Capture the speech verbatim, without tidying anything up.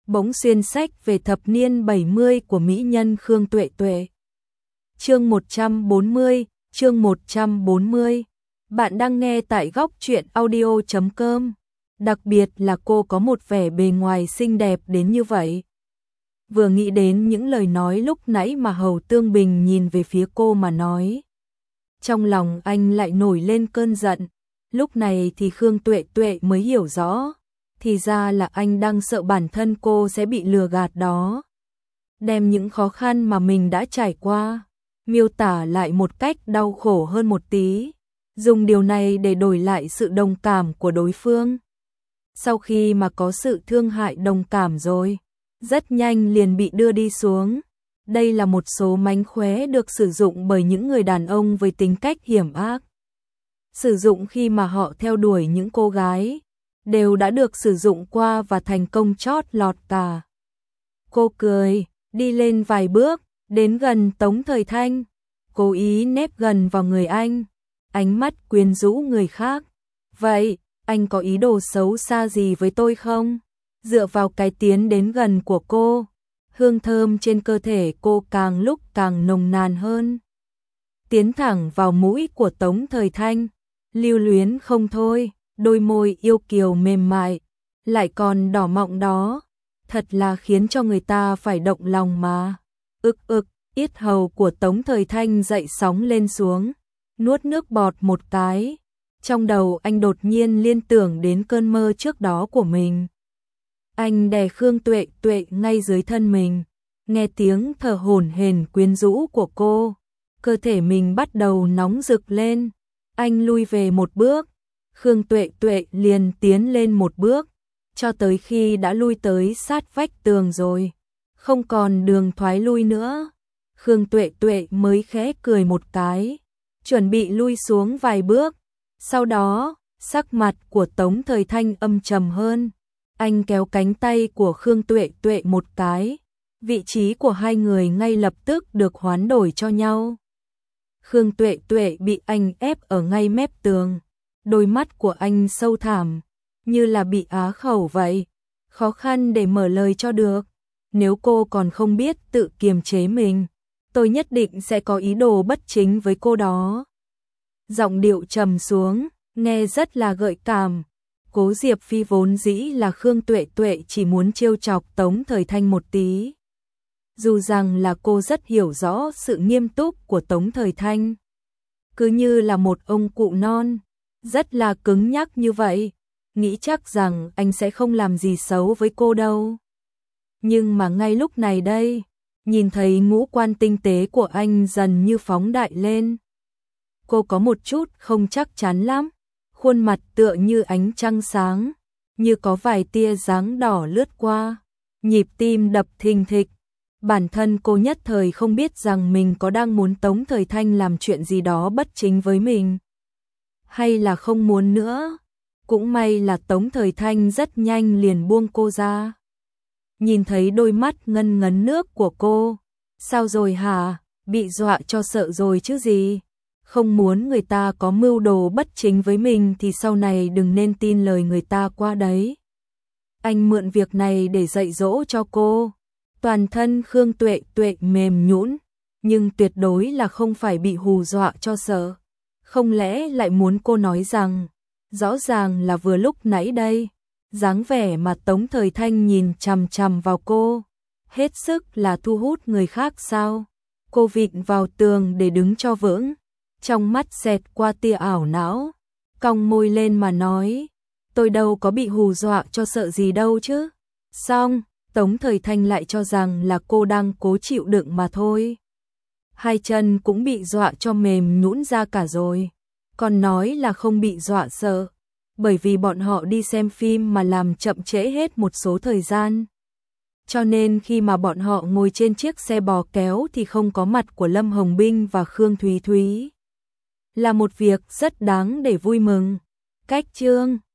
bỗng xuyên sách về thập niên bảy mươi của mỹ nhân Khương Tuệ Tuệ. Chương một trăm bốn mươi, chương một trăm bốn mươi. Bạn đang nghe tại góc truyện audio chấm com. Đặc biệt là cô có một vẻ bề ngoài xinh đẹp đến như vậy. Vừa nghĩ đến những lời nói lúc nãy mà Hầu Tương Bình nhìn về phía cô mà nói, trong lòng anh lại nổi lên cơn giận. Lúc này thì Khương Tuệ Tuệ mới hiểu rõ, thì ra là anh đang sợ bản thân cô sẽ bị lừa gạt đó. Đem những khó khăn mà mình đã trải qua, miêu tả lại một cách đau khổ hơn một tí, dùng điều này để đổi lại sự đồng cảm của đối phương. Sau khi mà có sự thương hại đồng cảm rồi, rất nhanh liền bị đưa đi xuống. Đây là một số mánh khóe được sử dụng bởi những người đàn ông với tính cách hiểm ác. Sử dụng khi mà họ theo đuổi những cô gái, đều đã được sử dụng qua và thành công chót lọt cả. Cô cười, đi lên vài bước, đến gần Tống Thời Thanh, cố ý nép gần vào người anh, ánh mắt quyến rũ người khác. Vậy, anh có ý đồ xấu xa gì với tôi không? Dựa vào cái tiến đến gần của cô, hương thơm trên cơ thể cô càng lúc càng nồng nàn hơn. Tiến thẳng vào mũi của Tống Thời Thanh, lưu luyến không thôi, đôi môi yêu kiều mềm mại, lại còn đỏ mọng đó, thật là khiến cho người ta phải động lòng mà. Ực ực, yết hầu của Tống Thời Thanh dậy sóng lên xuống, nuốt nước bọt một cái. Trong đầu anh đột nhiên liên tưởng đến cơn mơ trước đó của mình. Anh đè Khương Tuệ Tuệ ngay dưới thân mình, nghe tiếng thở hổn hển quyến rũ của cô, cơ thể mình bắt đầu nóng rực lên. Anh lui về một bước, Khương Tuệ Tuệ liền tiến lên một bước, cho tới khi đã lui tới sát vách tường rồi, không còn đường thoái lui nữa. Khương Tuệ Tuệ mới khẽ cười một cái, chuẩn bị lui xuống vài bước. Sau đó, sắc mặt của Tống Thời Thanh âm trầm hơn. Anh kéo cánh tay của Khương Tuệ Tuệ một cái, vị trí của hai người ngay lập tức được hoán đổi cho nhau. Khương Tuệ Tuệ bị anh ép ở ngay mép tường, đôi mắt của anh sâu thẳm, như là bị á khẩu vậy, khó khăn để mở lời cho được. Nếu cô còn không biết tự kiềm chế mình, tôi nhất định sẽ có ý đồ bất chính với cô đó. Giọng điệu trầm xuống, nghe rất là gợi cảm. Cố Diệp Phi vốn dĩ là Khương Tuệ Tuệ chỉ muốn trêu chọc Tống Thời Thanh một tí. Dù rằng là cô rất hiểu rõ sự nghiêm túc của Tống Thời Thanh, cứ như là một ông cụ non, rất là cứng nhắc như vậy, nghĩ chắc rằng anh sẽ không làm gì xấu với cô đâu. Nhưng mà ngay lúc này đây, nhìn thấy ngũ quan tinh tế của anh dần như phóng đại lên, cô có một chút không chắc chắn lắm. Khuôn mặt tựa như ánh trăng sáng, như có vài tia dáng đỏ lướt qua, nhịp tim đập thình thịch. Bản thân cô nhất thời không biết rằng mình có đang muốn Tống Thời Thanh làm chuyện gì đó bất chính với mình, hay là không muốn nữa. Cũng may là Tống Thời Thanh rất nhanh liền buông cô ra. Nhìn thấy đôi mắt ngân ngấn nước của cô, sao rồi hả, bị dọa cho sợ rồi chứ gì. Không muốn người ta có mưu đồ bất chính với mình thì sau này đừng nên tin lời người ta qua đấy. Anh mượn việc này để dạy dỗ cho cô. Toàn thân Khương Tuệ Tuệ mềm nhũn, nhưng tuyệt đối là không phải bị hù dọa cho sợ. Không lẽ lại muốn cô nói rằng, rõ ràng là vừa lúc nãy đây, dáng vẻ mà Tống Thời Thanh nhìn chằm chằm vào cô, hết sức là thu hút người khác sao? Cô vịn vào tường để đứng cho vững, trong mắt xẹt qua tia ảo não, cong môi lên mà nói, tôi đâu có bị hù dọa cho sợ gì đâu chứ. Xong, Tống Thời Thanh lại cho rằng là cô đang cố chịu đựng mà thôi. Hai chân cũng bị dọa cho mềm nhũn ra cả rồi, còn nói là không bị dọa sợ, bởi vì bọn họ đi xem phim mà làm chậm trễ hết một số thời gian. Cho nên khi mà bọn họ ngồi trên chiếc xe bò kéo thì không có mặt của Lâm Hồng Binh và Khương Thúy Thúy. Là một việc rất đáng để vui mừng. Cách chương